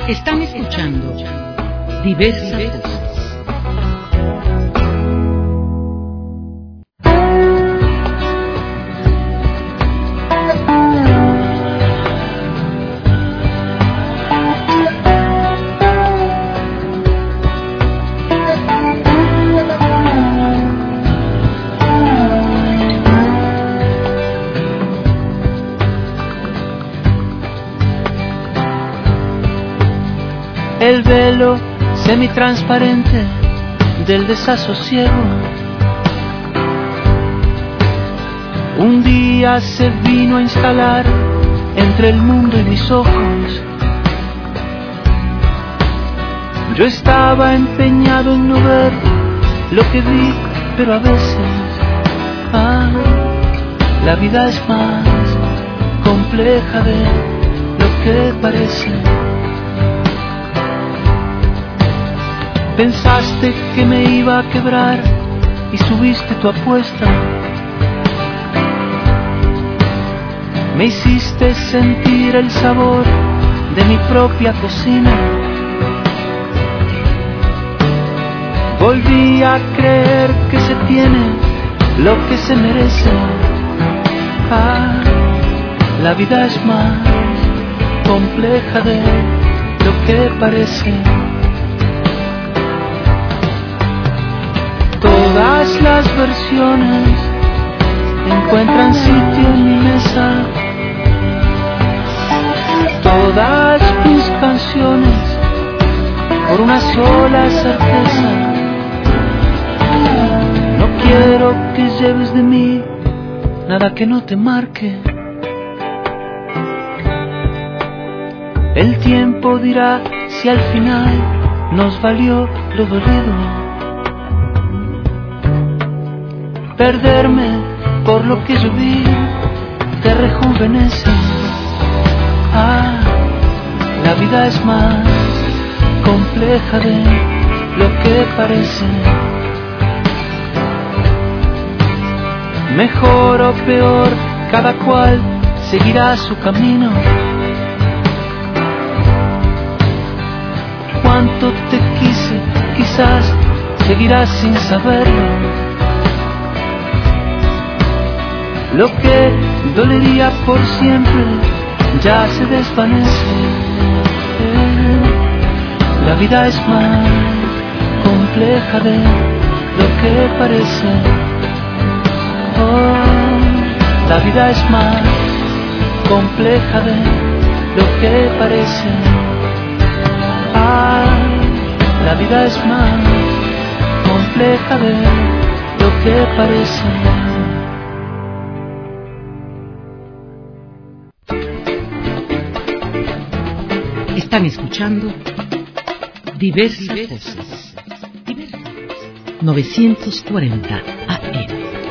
Están escuchando Diversas Voces. El velo semitransparente del desasosiego un día se vino a instalar entre el mundo y mis ojos. Yo estaba empeñado en no ver lo que vi, pero a veces la vida es más compleja de lo que parece. Pensaste que me iba a quebrar y subiste tu apuesta. Me hiciste sentir el sabor de mi propia cocina. Volví a creer que se tiene lo que se merece. La vida es más compleja de lo que parece. Todas las versiones encuentran sitio en mi mesa. Todas mis canciones por una sola certeza. No quiero que lleves de mí nada que no te marque. El tiempo dirá si al final nos valió lo dolido. Perderme por lo que yo vi te rejuvenece. La vida es más compleja de lo que parece. Mejor o peor, cada cual seguirá su camino. Cuánto te quise, quizás seguirás sin saberlo. Lo que dolería por siempre ya se desvanece. La vida es más compleja de lo que parece. La vida es más compleja de lo que parece. La vida es más compleja de lo que parece. Están escuchando Diversas Voces. 940 AM.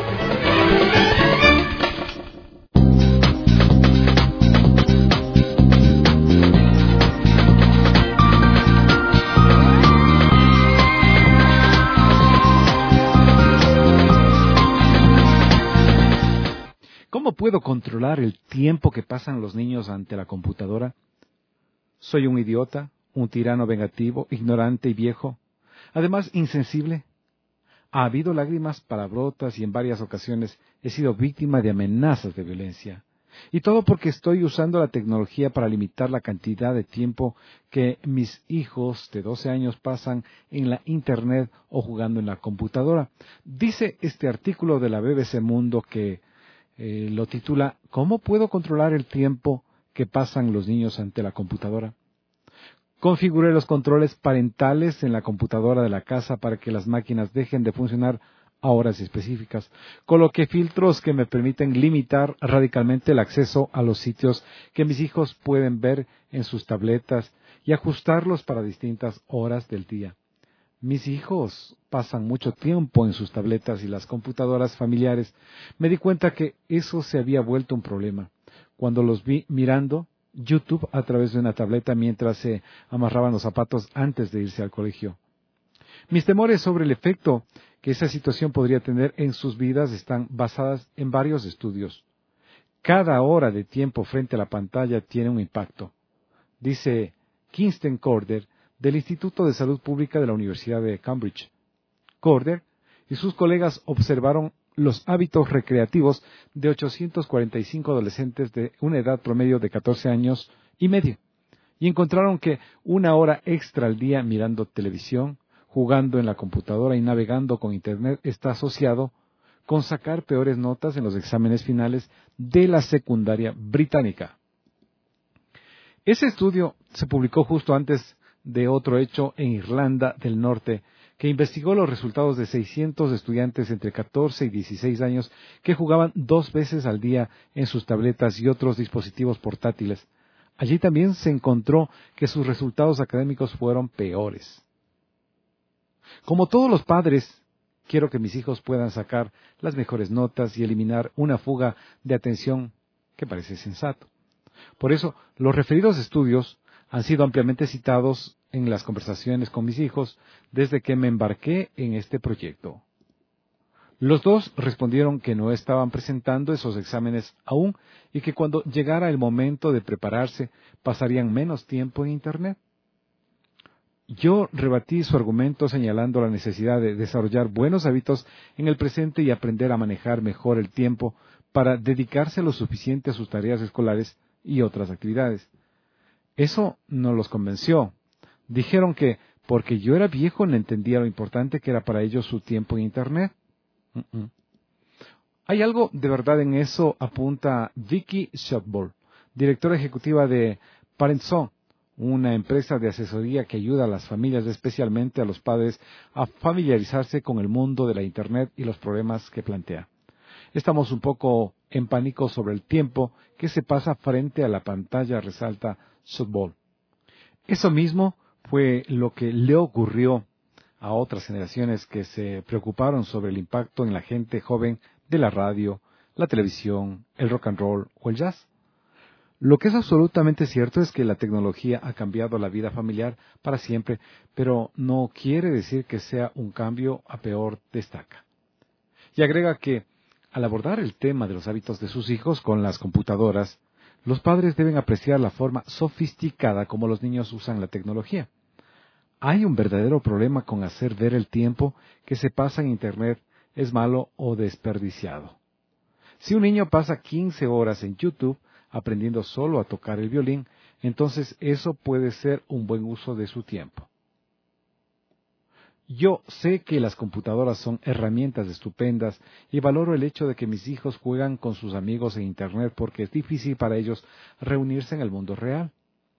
¿Cómo puedo controlar el tiempo que pasan los niños ante la computadora? ¿Soy un idiota, un tirano vengativo, ignorante y viejo? Además, insensible. Ha habido lágrimas, palabrotas y en varias ocasiones he sido víctima de amenazas de violencia. Y todo porque estoy usando la tecnología para limitar la cantidad de tiempo que mis hijos de 12 años pasan en la Internet o jugando en la computadora. Dice este artículo de la BBC Mundo que lo titula ¿Cómo puedo controlar el tiempo que pasan los niños ante la computadora? Configuré los controles parentales en la computadora de la casa para que las máquinas dejen de funcionar a horas específicas. Coloqué filtros que me permiten limitar radicalmente el acceso a los sitios que mis hijos pueden ver en sus tabletas y ajustarlos para distintas horas del día. Mis hijos pasan mucho tiempo en sus tabletas y las computadoras familiares. Me di cuenta que eso se había vuelto un problema cuando los vi mirando YouTube a través de una tableta mientras se amarraban los zapatos antes de irse al colegio. Mis temores sobre el efecto que esa situación podría tener en sus vidas están basadas en varios estudios. Cada hora de tiempo frente a la pantalla tiene un impacto. Dice Kirsten Corder, del Instituto de Salud Pública de la Universidad de Cambridge. Corder y sus colegas observaron los hábitos recreativos de 845 adolescentes de una edad promedio de 14 años y medio, y encontraron que 1 hora extra al día mirando televisión, jugando en la computadora y navegando con Internet está asociado con sacar peores notas en los exámenes finales de la secundaria británica. Ese estudio se publicó justo antes de otro hecho en Irlanda del Norte, que investigó los resultados de 600 estudiantes entre 14 y 16 años que jugaban 2 veces al día en sus tabletas y otros dispositivos portátiles. Allí también se encontró que sus resultados académicos fueron peores. Como todos los padres, quiero que mis hijos puedan sacar las mejores notas y eliminar una fuga de atención que parece sensato. Por eso, los referidos estudios han sido ampliamente citados en las conversaciones con mis hijos desde que me embarqué en este proyecto. Los dos respondieron que no estaban presentando esos exámenes aún y que cuando llegara el momento de prepararse pasarían menos tiempo en Internet. Yo rebatí su argumento señalando la necesidad de desarrollar buenos hábitos en el presente y aprender a manejar mejor el tiempo para dedicarse lo suficiente a sus tareas escolares y otras actividades. Eso no los convenció. Dijeron que porque yo era viejo no entendía lo importante que era para ellos su tiempo en Internet. Hay algo de verdad en eso, apunta Vicky Shotball, directora ejecutiva de Parentzone, una empresa de asesoría que ayuda a las familias, especialmente a los padres, a familiarizarse con el mundo de la Internet y los problemas que plantea. Estamos un poco en pánico sobre el tiempo que se pasa frente a la pantalla, resalta Shotball. Eso mismo fue lo que le ocurrió a otras generaciones que se preocuparon sobre el impacto en la gente joven de la radio, la televisión, el rock and roll o el jazz. Lo que es absolutamente cierto es que la tecnología ha cambiado la vida familiar para siempre, pero no quiere decir que sea un cambio a peor, destaca. Y agrega que, al abordar el tema de los hábitos de sus hijos con las computadoras, los padres deben apreciar la forma sofisticada como los niños usan la tecnología. Hay un verdadero problema con hacer ver el tiempo que se pasa en Internet es malo o desperdiciado. Si un niño pasa 15 horas en YouTube aprendiendo solo a tocar el violín, entonces eso puede ser un buen uso de su tiempo. Yo sé que las computadoras son herramientas estupendas y valoro el hecho de que mis hijos juegan con sus amigos en Internet porque es difícil para ellos reunirse en el mundo real.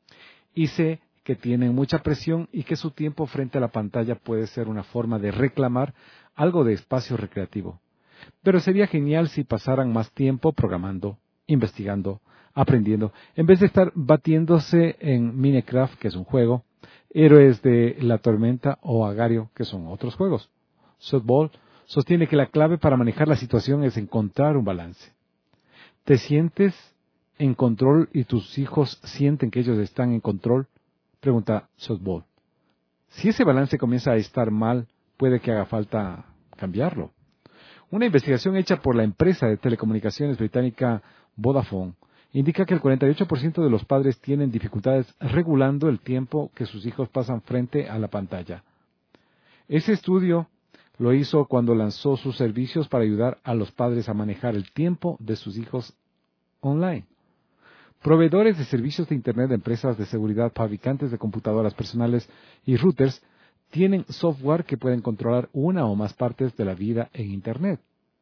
Y sé que tienen mucha presión y que su tiempo frente a la pantalla puede ser una forma de reclamar algo de espacio recreativo. Pero sería genial si pasaran más tiempo programando, investigando, aprendiendo, en vez de estar batiéndose en Minecraft, que es un juego, Héroes de la Tormenta o Agario, que son otros juegos. Shotball sostiene que la clave para manejar la situación es encontrar un balance. ¿Te sientes en control y tus hijos sienten que ellos están en control? Pregunta Shotball. Si ese balance comienza a estar mal, puede que haga falta cambiarlo. Una investigación hecha por la empresa de telecomunicaciones británica Vodafone indica que el 48% de los padres tienen dificultades regulando el tiempo que sus hijos pasan frente a la pantalla. Ese estudio lo hizo cuando lanzó sus servicios para ayudar a los padres a manejar el tiempo de sus hijos online. Proveedores de servicios de Internet de empresas de seguridad, fabricantes de computadoras personales y routers tienen software que pueden controlar una o más partes de la vida en Internet.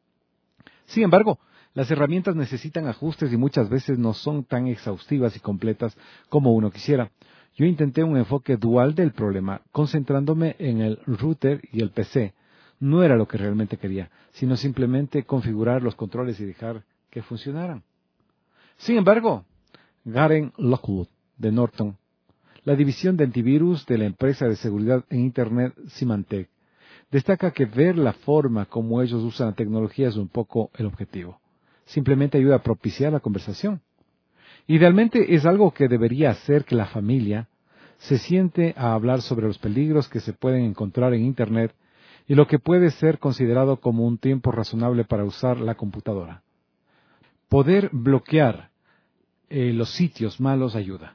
Sin embargo, las herramientas necesitan ajustes y muchas veces no son tan exhaustivas y completas como uno quisiera. Yo intenté un enfoque dual del problema, concentrándome en el router y el PC. No era lo que realmente quería, sino simplemente configurar los controles y dejar que funcionaran. Sin embargo, Garen Lockwood, de Norton, la división de antivirus de la empresa de seguridad en Internet Symantec, destaca que ver la forma como ellos usan la tecnología es un poco el objetivo. Simplemente ayuda a propiciar la conversación. Idealmente es algo que debería hacer que la familia se siente a hablar sobre los peligros que se pueden encontrar en Internet y lo que puede ser considerado como un tiempo razonable para usar la computadora. Poder bloquear los sitios malos ayuda,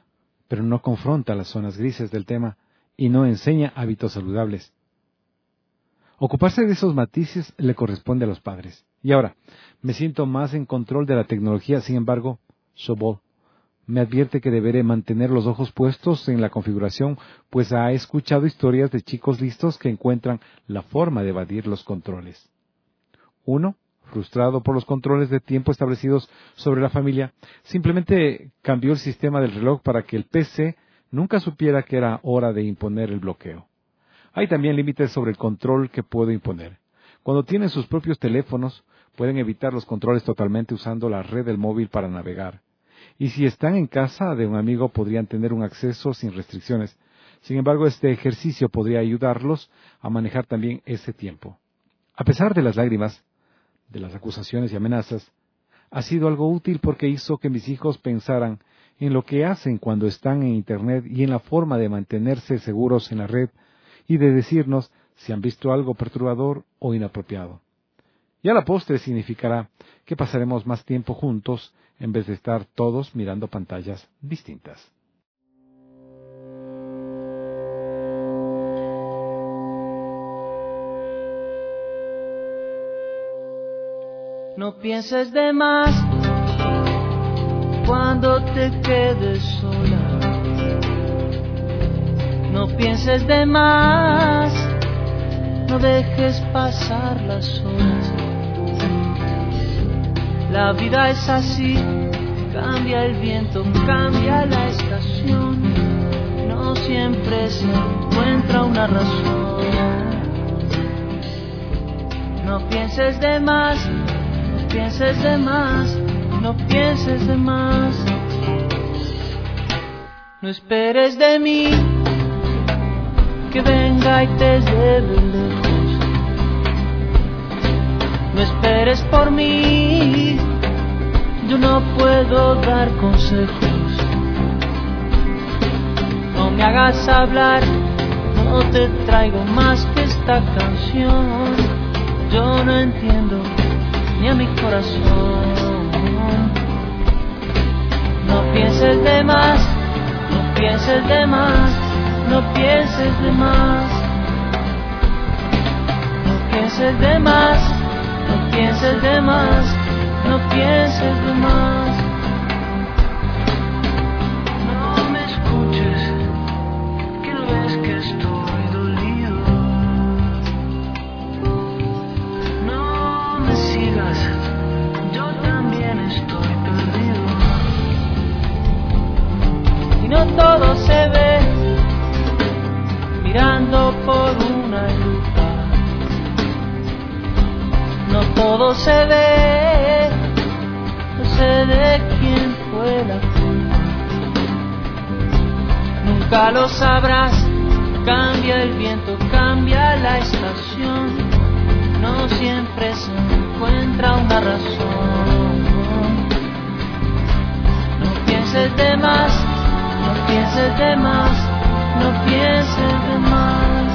pero no confronta las zonas grises del tema y no enseña hábitos saludables. Ocuparse de esos matices le corresponde a los padres. Y ahora, me siento más en control de la tecnología, sin embargo, Sobol me advierte que deberé mantener los ojos puestos en la configuración, pues ha escuchado historias de chicos listos que encuentran la forma de evadir los controles. Uno, frustrado por los controles de tiempo establecidos sobre la familia, simplemente cambió el sistema del reloj para que el PC nunca supiera que era hora de imponer el bloqueo. Hay también límites sobre el control que puedo imponer. Cuando tienen sus propios teléfonos, pueden evitar los controles totalmente usando la red del móvil para navegar. Y si están en casa de un amigo, podrían tener un acceso sin restricciones. Sin embargo, este ejercicio podría ayudarlos a manejar también ese tiempo. A pesar de las lágrimas, de las acusaciones y amenazas, ha sido algo útil porque hizo que mis hijos pensaran en lo que hacen cuando están en Internet y en la forma de mantenerse seguros en la red y de decirnos si han visto algo perturbador o inapropiado. Y a la postre significará que pasaremos más tiempo juntos en vez de estar todos mirando pantallas distintas. No pienses de más cuando te quedes sola. No pienses de más, no dejes pasar las horas. La vida es así, cambia el viento, cambia la estación. No siempre se encuentra una razón. No pienses de más, no pienses de más, no pienses de más. No esperes de mí que venga y te lleve lejos. No esperes por mí, yo no puedo dar consejos. No me hagas hablar, no te traigo más que esta canción. Yo no entiendo ni a mi corazón. No pienses de más, no pienses de más, no pienses de más. No pienses de más, no pienses de más, no pienses de más. No me escuches, que no ves que estoy dolido. No me sigas, yo también estoy perdido. Y no todo se ve mirando por una lupa. No todo se ve, no sé de quién fue la culpa. Nunca lo sabrás, cambia el viento, cambia la estación. No siempre se encuentra una razón. No pienses de más, no pienses de más, no pienses de más.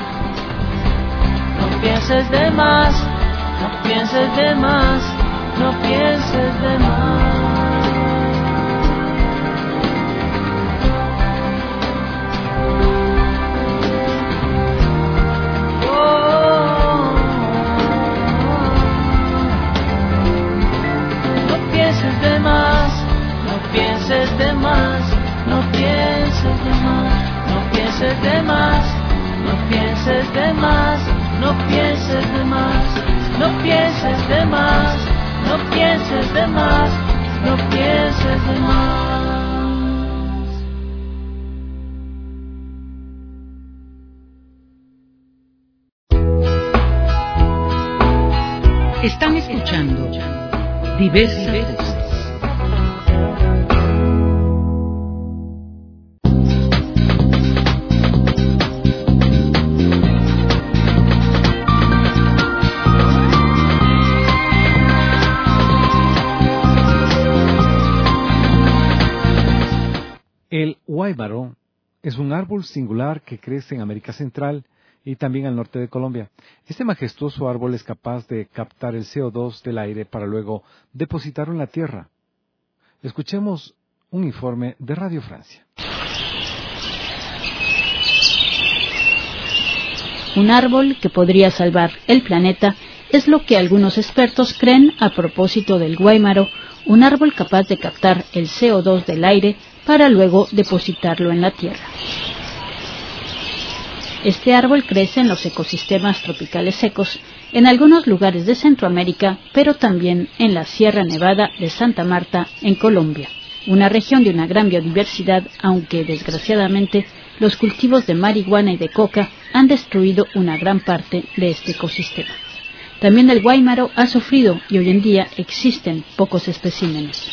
No pienses de más, no pienses de más, no pienses de más. Oh, no pienses de más, no pienses de más, no pienses de más, no pienses de más, no pienses de más, no pienses de más. No pienses de más, no pienses de más, no pienses de más. Están escuchando Diversas Voces. El guáibaro es un árbol singular que crece en América Central y también al norte de Colombia. Este majestuoso árbol es capaz de captar el CO2 del aire para luego depositarlo en la tierra. Escuchemos un informe de Radio Francia. un árbol que podría salvar el planeta, es lo que algunos expertos creen a propósito del guáimaro, un árbol capaz de captar el CO2 del aire para luego depositarlo en la tierra. Este árbol crece en los ecosistemas tropicales secos, en algunos lugares de Centroamérica, pero también en la Sierra Nevada de Santa Marta, en Colombia, una región de una gran biodiversidad, aunque desgraciadamente los cultivos de marihuana y de coca han destruido una gran parte de este ecosistema. También el guáimaro ha sufrido y hoy en día existen pocos especímenes.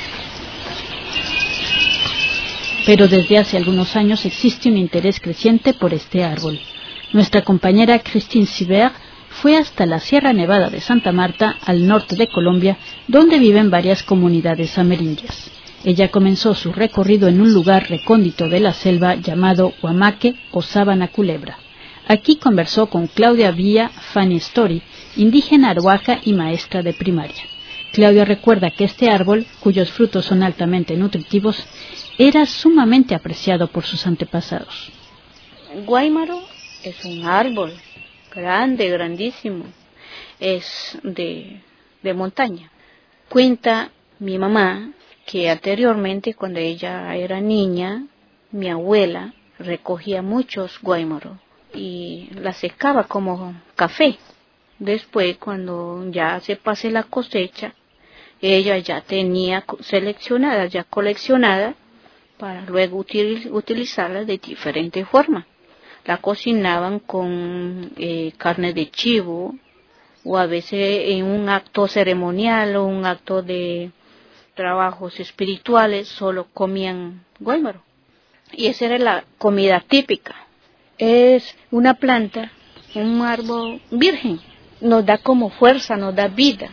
Pero desde hace algunos años existe un interés creciente por este árbol. Nuestra compañera Christine Sivert fue hasta la Sierra Nevada de Santa Marta, al norte de Colombia, donde viven varias comunidades amerindias. Ella comenzó su recorrido en un lugar recóndito de la selva llamado Huamaque o Sábana Culebra. Aquí conversó con Claudia Villa Fanny Story, indígena arhuaca y maestra de primaria. Claudia recuerda que este árbol, cuyos frutos son altamente nutritivos, era sumamente apreciado por sus antepasados. El guáimaro es un árbol grande, grandísimo, es de montaña. Cuenta mi mamá que anteriormente, cuando ella era niña, mi abuela recogía muchos guáimaros y la secaba como café. Después, cuando ya se pase la cosecha, ella ya tenía seleccionadas, ya coleccionadas, para luego utilizarlas de diferentes formas. La cocinaban con carne de chivo, o a veces en un acto ceremonial o un acto de trabajos espirituales solo comían guáimaro. Y esa era la comida típica. Es una planta, un árbol virgen, nos da como fuerza, nos da vida.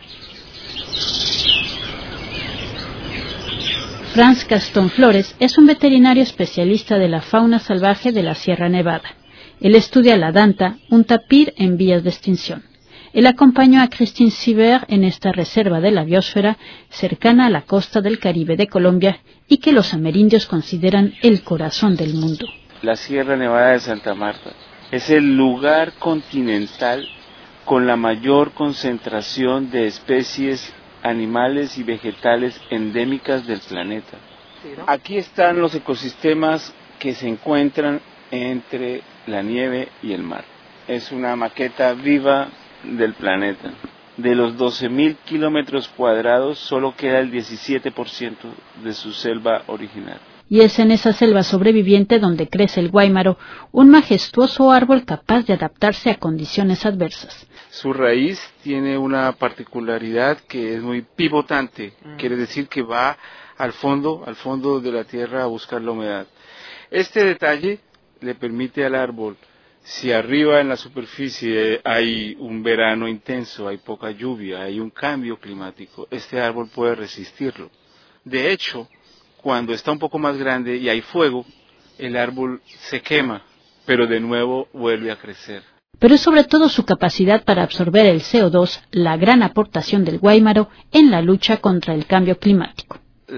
Franz Gastón Flores es un veterinario especialista de la fauna salvaje de la Sierra Nevada. Él estudia la danta, un tapir en vías de extinción. Él acompañó a Christine Sivert en esta reserva de la biosfera cercana a la costa del Caribe de Colombia y que los amerindios consideran el corazón del mundo. La Sierra Nevada de Santa Marta es el lugar continental con la mayor concentración de especies animales y vegetales endémicas del planeta. Aquí están los ecosistemas que se encuentran entre la nieve y el mar. Es una maqueta viva del planeta. De los 12.000 kilómetros cuadrados solo queda el 17% de su selva original. Y es en esa selva sobreviviente donde crece el guáimaro, un majestuoso árbol capaz de adaptarse a condiciones adversas. Su raíz tiene una particularidad que es muy pivotante, quiere decir que va al fondo de la tierra a buscar la humedad. Este detalle le permite al árbol, si arriba en la superficie hay un verano intenso, hay poca lluvia, hay un cambio climático, este árbol puede resistirlo. De hecho, cuando está un poco más grande y hay fuego, el árbol se quema, pero de nuevo vuelve a crecer. Pero es sobre todo su capacidad para absorber el CO2 la gran aportación del guáimaro en la lucha contra el cambio climático.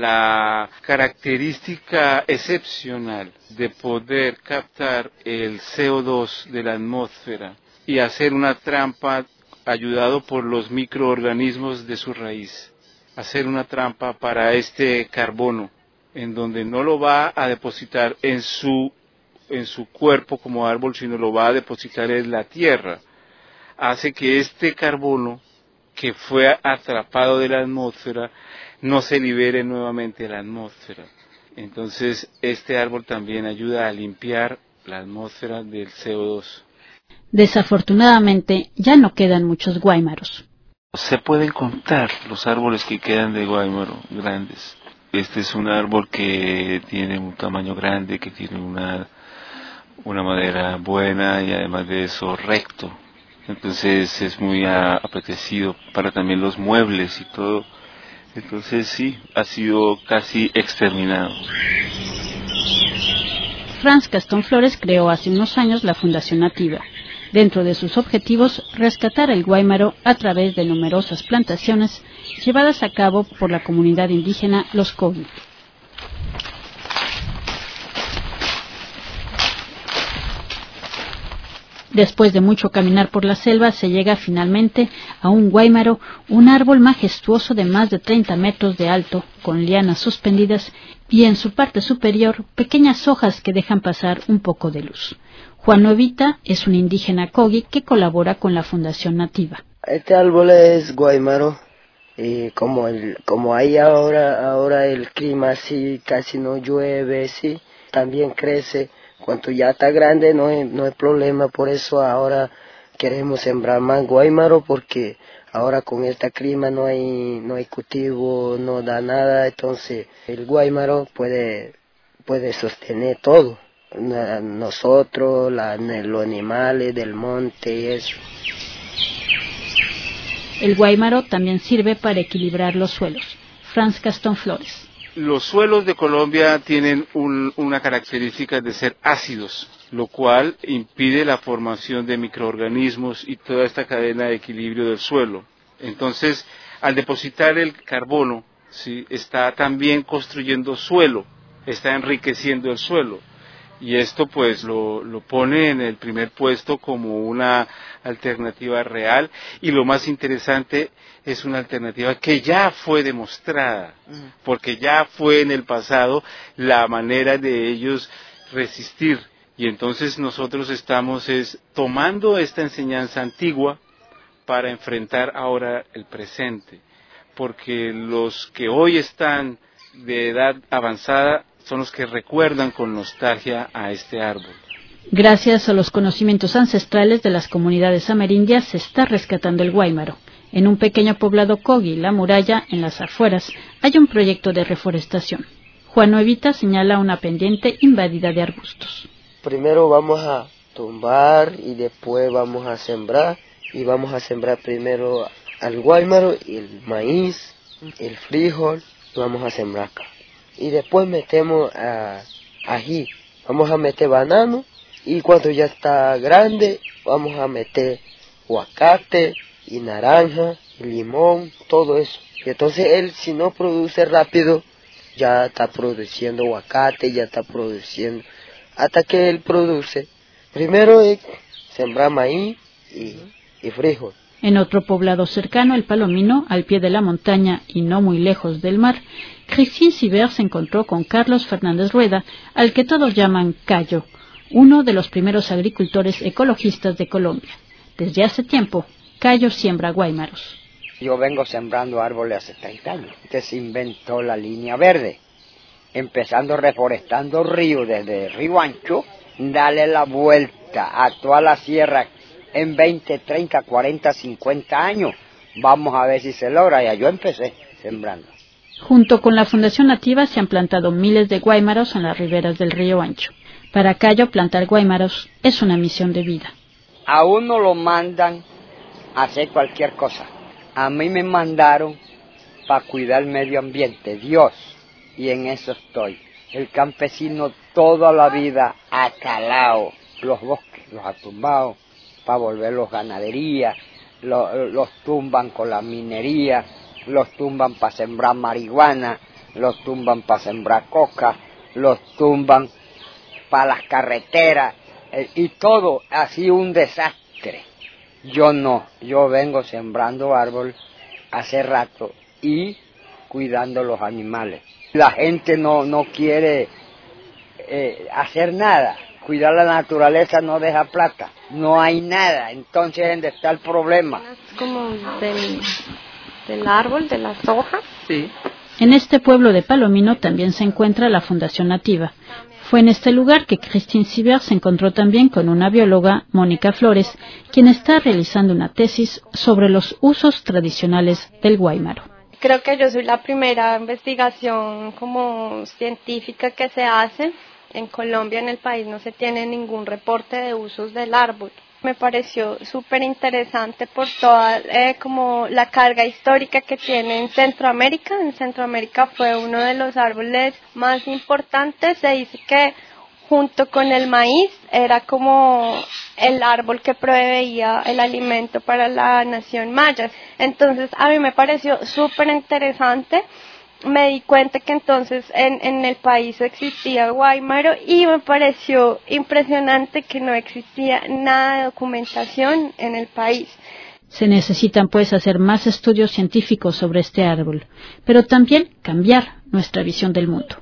La característica excepcional de poder captar el CO2 de la atmósfera y hacer una trampa ayudado por los microorganismos de su raíz, hacer una trampa para este carbono, en donde no lo va a depositar en su cuerpo como árbol, sino lo va a depositar en la tierra, hace que este carbono que fue atrapado de la atmósfera no se libere nuevamente a la atmósfera. Entonces este árbol también ayuda a limpiar la atmósfera del CO2. Desafortunadamente ya no quedan muchos guáimaros. Se pueden contar los árboles que quedan de guáimaro grandes. Este es un árbol que tiene un tamaño grande, que tiene una madera buena y además de eso recto. Entonces es muy apetecido para también los muebles y todo. Entonces sí, ha sido casi exterminado. Franz Gastón Flores creó hace unos años la Fundación Nativa. Dentro de sus objetivos, rescatar el guáimaro a través de numerosas plantaciones llevadas a cabo por la comunidad indígena Los Covi. Después de mucho caminar por la selva, se llega finalmente a un guáimaro, un árbol majestuoso de más de 30 metros de alto, con lianas suspendidas y en su parte superior pequeñas hojas que dejan pasar un poco de luz. Juan Novita es un indígena Kogi que colabora con la Fundación Nativa. Este árbol es guáimaro y como hay ahora el clima así, casi no llueve, sí, también crece. Cuando ya está grande no hay problema, por eso ahora queremos sembrar más guáimaro porque ahora con este clima no hay cultivo, no da nada, entonces el guáimaro puede sostener todo, nosotros, los animales del monte y eso. El guáimaro también sirve para equilibrar los suelos. Franz Gastón Flores. Los suelos de Colombia tienen una característica de ser ácidos, lo cual impide la formación de microorganismos y toda esta cadena de equilibrio del suelo. Entonces, al depositar el carbono, ¿sí?, está también construyendo suelo, está enriqueciendo el suelo. Y esto pues lo pone en el primer puesto como una alternativa real, y lo más interesante es una alternativa que ya fue demostrada, porque ya fue en el pasado la manera de ellos resistir, y entonces nosotros estamos tomando esta enseñanza antigua para enfrentar ahora el presente, porque los que hoy están de edad avanzada son los que recuerdan con nostalgia a este árbol. Gracias a los conocimientos ancestrales de las comunidades amerindias se está rescatando el guáimaro. En un pequeño poblado Kogi, La Muralla, en las afueras, hay un proyecto de reforestación. Juan Novita señala una pendiente invadida de arbustos. Primero vamos a tumbar y después vamos a sembrar. Y vamos a sembrar primero al guáimaro, el maíz, el frijol, vamos a sembrar acá. Y después metemos ají, vamos a meter banano y cuando ya está grande vamos a meter aguacate y naranja y limón, todo eso. Y entonces él, si no produce rápido, ya está produciendo aguacate, ya está produciendo, hasta que él produce. Primero es sembrar maíz y frijol. En otro poblado cercano, El Palomino, al pie de la montaña y no muy lejos del mar, Christine Sibert se encontró con Carlos Fernández Rueda, al que todos llaman Cayo, uno de los primeros agricultores ecologistas de Colombia. Desde hace tiempo, Cayo siembra guáimaros. Yo vengo sembrando árboles hace 30 años, que se inventó la línea verde, empezando reforestando ríos desde Río Ancho, darle la vuelta a toda la sierra en 20, 30, 40, 50 años. Vamos a ver si se logra. Ya yo empecé sembrando. Junto con la Fundación Nativa se han plantado miles de guáimaros en las riberas del Río Ancho. Para Cayo, plantar guáimaros es una misión de vida. A uno lo mandan a hacer cualquier cosa. A mí me mandaron para cuidar el medio ambiente, Dios, y en eso estoy. El campesino toda la vida ha calado los bosques, los ha tumbado para volverlos ganadería, los tumban con la minería, los tumban para sembrar marihuana, los tumban para sembrar coca, los tumban para las carreteras, y todo así un desastre. Yo no, yo vengo sembrando árbol hace rato y cuidando los animales. La gente no quiere hacer nada. Cuidar la naturaleza no deja plata, no hay nada, entonces ¿dónde está el problema? Es como del árbol, de las hojas. Sí. En este pueblo de Palomino también se encuentra la Fundación Nativa. Fue en este lugar que Christine Sibert se encontró también con una bióloga, Mónica Flores, quien está realizando una tesis sobre los usos tradicionales del guáimaro. Creo que yo soy la primera investigación como científica que se hace. En Colombia, en el país, no se tiene ningún reporte de usos del árbol. Me pareció súper interesante por toda como la carga histórica que tiene en Centroamérica. En Centroamérica fue uno de los árboles más importantes. Se dice que junto con el maíz era como el árbol que proveía el alimento para la nación maya. Entonces a mí me pareció súper interesante me di cuenta que entonces en el país existía Guaymaro y me pareció impresionante que no existía nada de documentación en el país. Se necesitan pues hacer más estudios científicos sobre este árbol, pero también cambiar nuestra visión del mundo.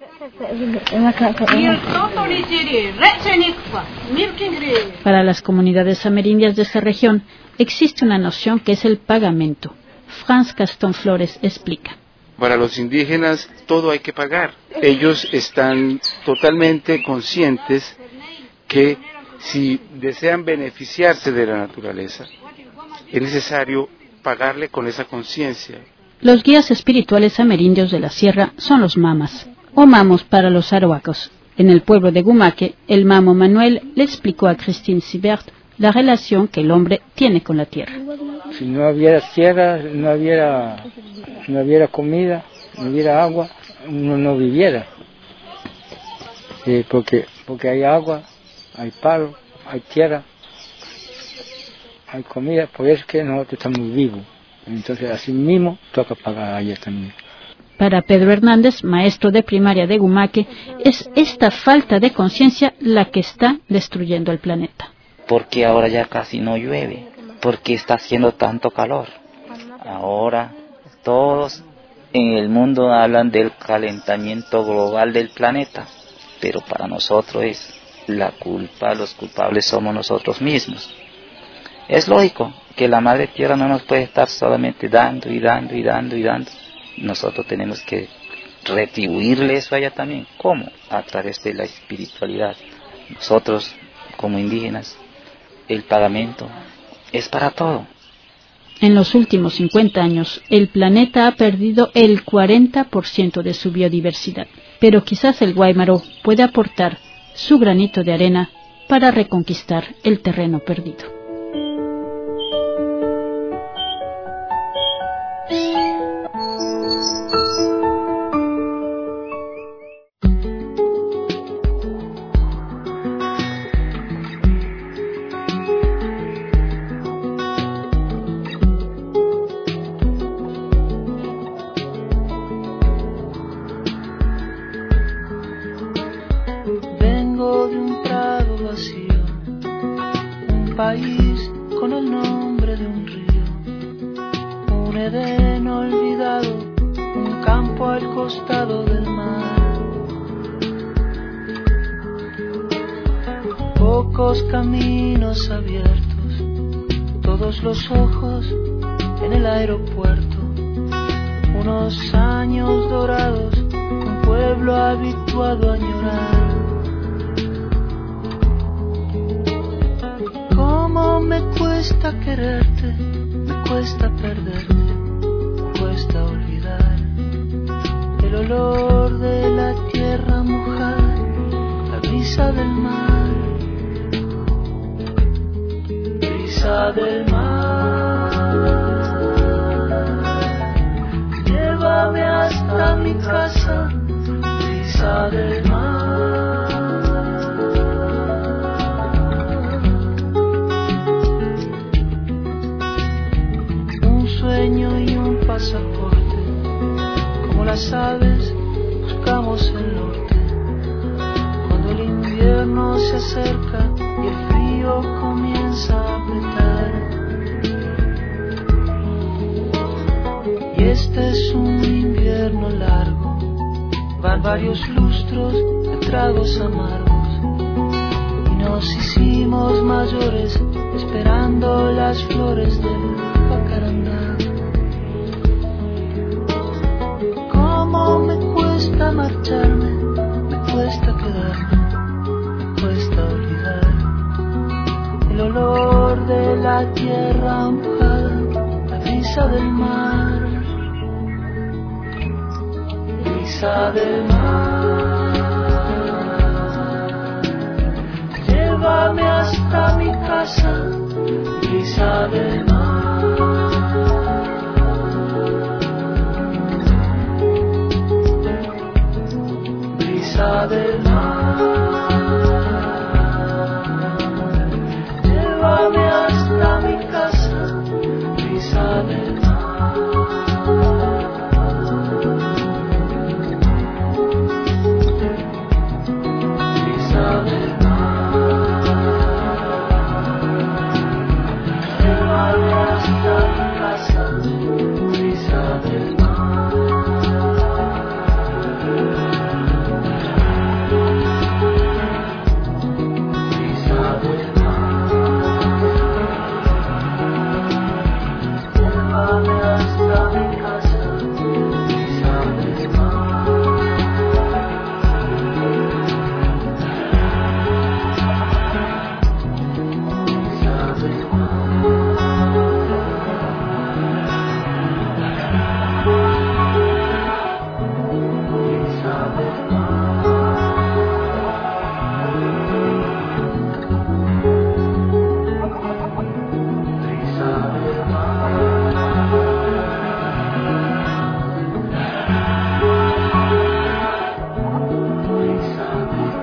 Para las comunidades amerindias de esta región existe una noción que es el pagamento. Franz Gastón Flores explica. Para los indígenas todo hay que pagar. Ellos están totalmente conscientes que si desean beneficiarse de la naturaleza, es necesario pagarle con esa conciencia. Los guías espirituales amerindios de la sierra son los mamas, o mamos para los arhuacos. En el pueblo de Gumaque, el mamo Manuel le explicó a Christine Sibert la relación que el hombre tiene con la tierra. Si no hubiera tierra, no hubiera comida, no hubiera agua, uno no viviera. Porque hay agua, hay palo, hay tierra, hay comida, por eso es que nosotros estamos vivos. Entonces así mismo toca pagar allá también. Para Pedro Hernández, maestro de primaria de Gumaque, es esta falta de conciencia la que está destruyendo el planeta. Porque ahora ya casi no llueve, porque está haciendo tanto calor. Ahora todos en el mundo hablan del calentamiento global del planeta, pero para nosotros es la culpa, los culpables somos nosotros mismos. Es lógico que la Madre Tierra no nos puede estar solamente dando y dando y dando y dando. Nosotros tenemos que retribuirle eso a ella también. ¿Cómo? A través de la espiritualidad. Nosotros, como indígenas, el pagamento es para todo. En los últimos 50 años, el planeta ha perdido el 40% de su biodiversidad, pero quizás el Guaymaro puede aportar su granito de arena para reconquistar el terreno perdido. País con el nombre de un río, un Edén olvidado, un campo al costado del mar. Pocos caminos abiertos, todos los ojos en el aeropuerto, unos años dorados, un pueblo habituado a añorar. Cómo me cuesta quererte, me cuesta perderte, me cuesta olvidar el olor de la tierra mojada, la brisa del mar, brisa del mar. Llévame hasta mi casa, brisa del mar. Y un pasaporte, como las aves buscamos el norte, cuando el invierno se acerca y el frío comienza a apretar. Y este es un invierno largo, van varios lustros de tragos amargos, y nos hicimos mayores esperando las flores del jacarandá. Cómo me cuesta marcharme, me cuesta quedarme, me cuesta olvidar el olor de la tierra mojada, la brisa del mar, brisa del mar. Llévame hasta mi casa, brisa del mar. Brisa del mar, llévame hasta mi casa, brisa del mar.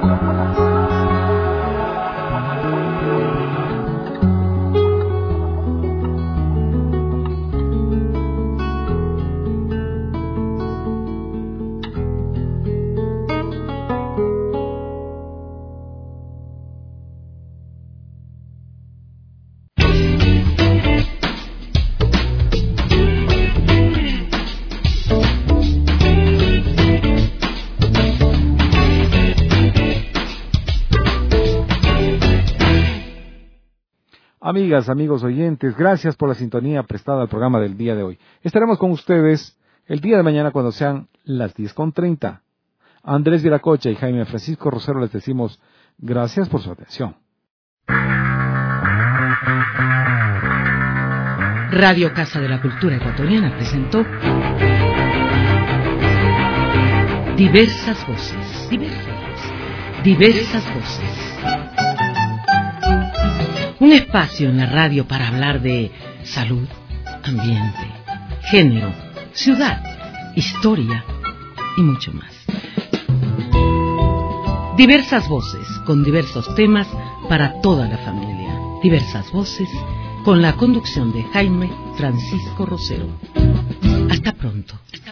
Amigas, amigos oyentes, gracias por la sintonía prestada al programa del día de hoy. Estaremos con ustedes el día de mañana cuando sean las 10:30. Andrés Viracocha y Jaime Francisco Rosero les decimos gracias por su atención. Radio Casa de la Cultura Ecuatoriana presentó Diversas Voces. Diversas Voces. Un espacio en la radio para hablar de salud, ambiente, género, ciudad, historia y mucho más. Diversas voces con diversos temas para toda la familia. Diversas voces con la conducción de Jaime Francisco Rosero. Hasta pronto.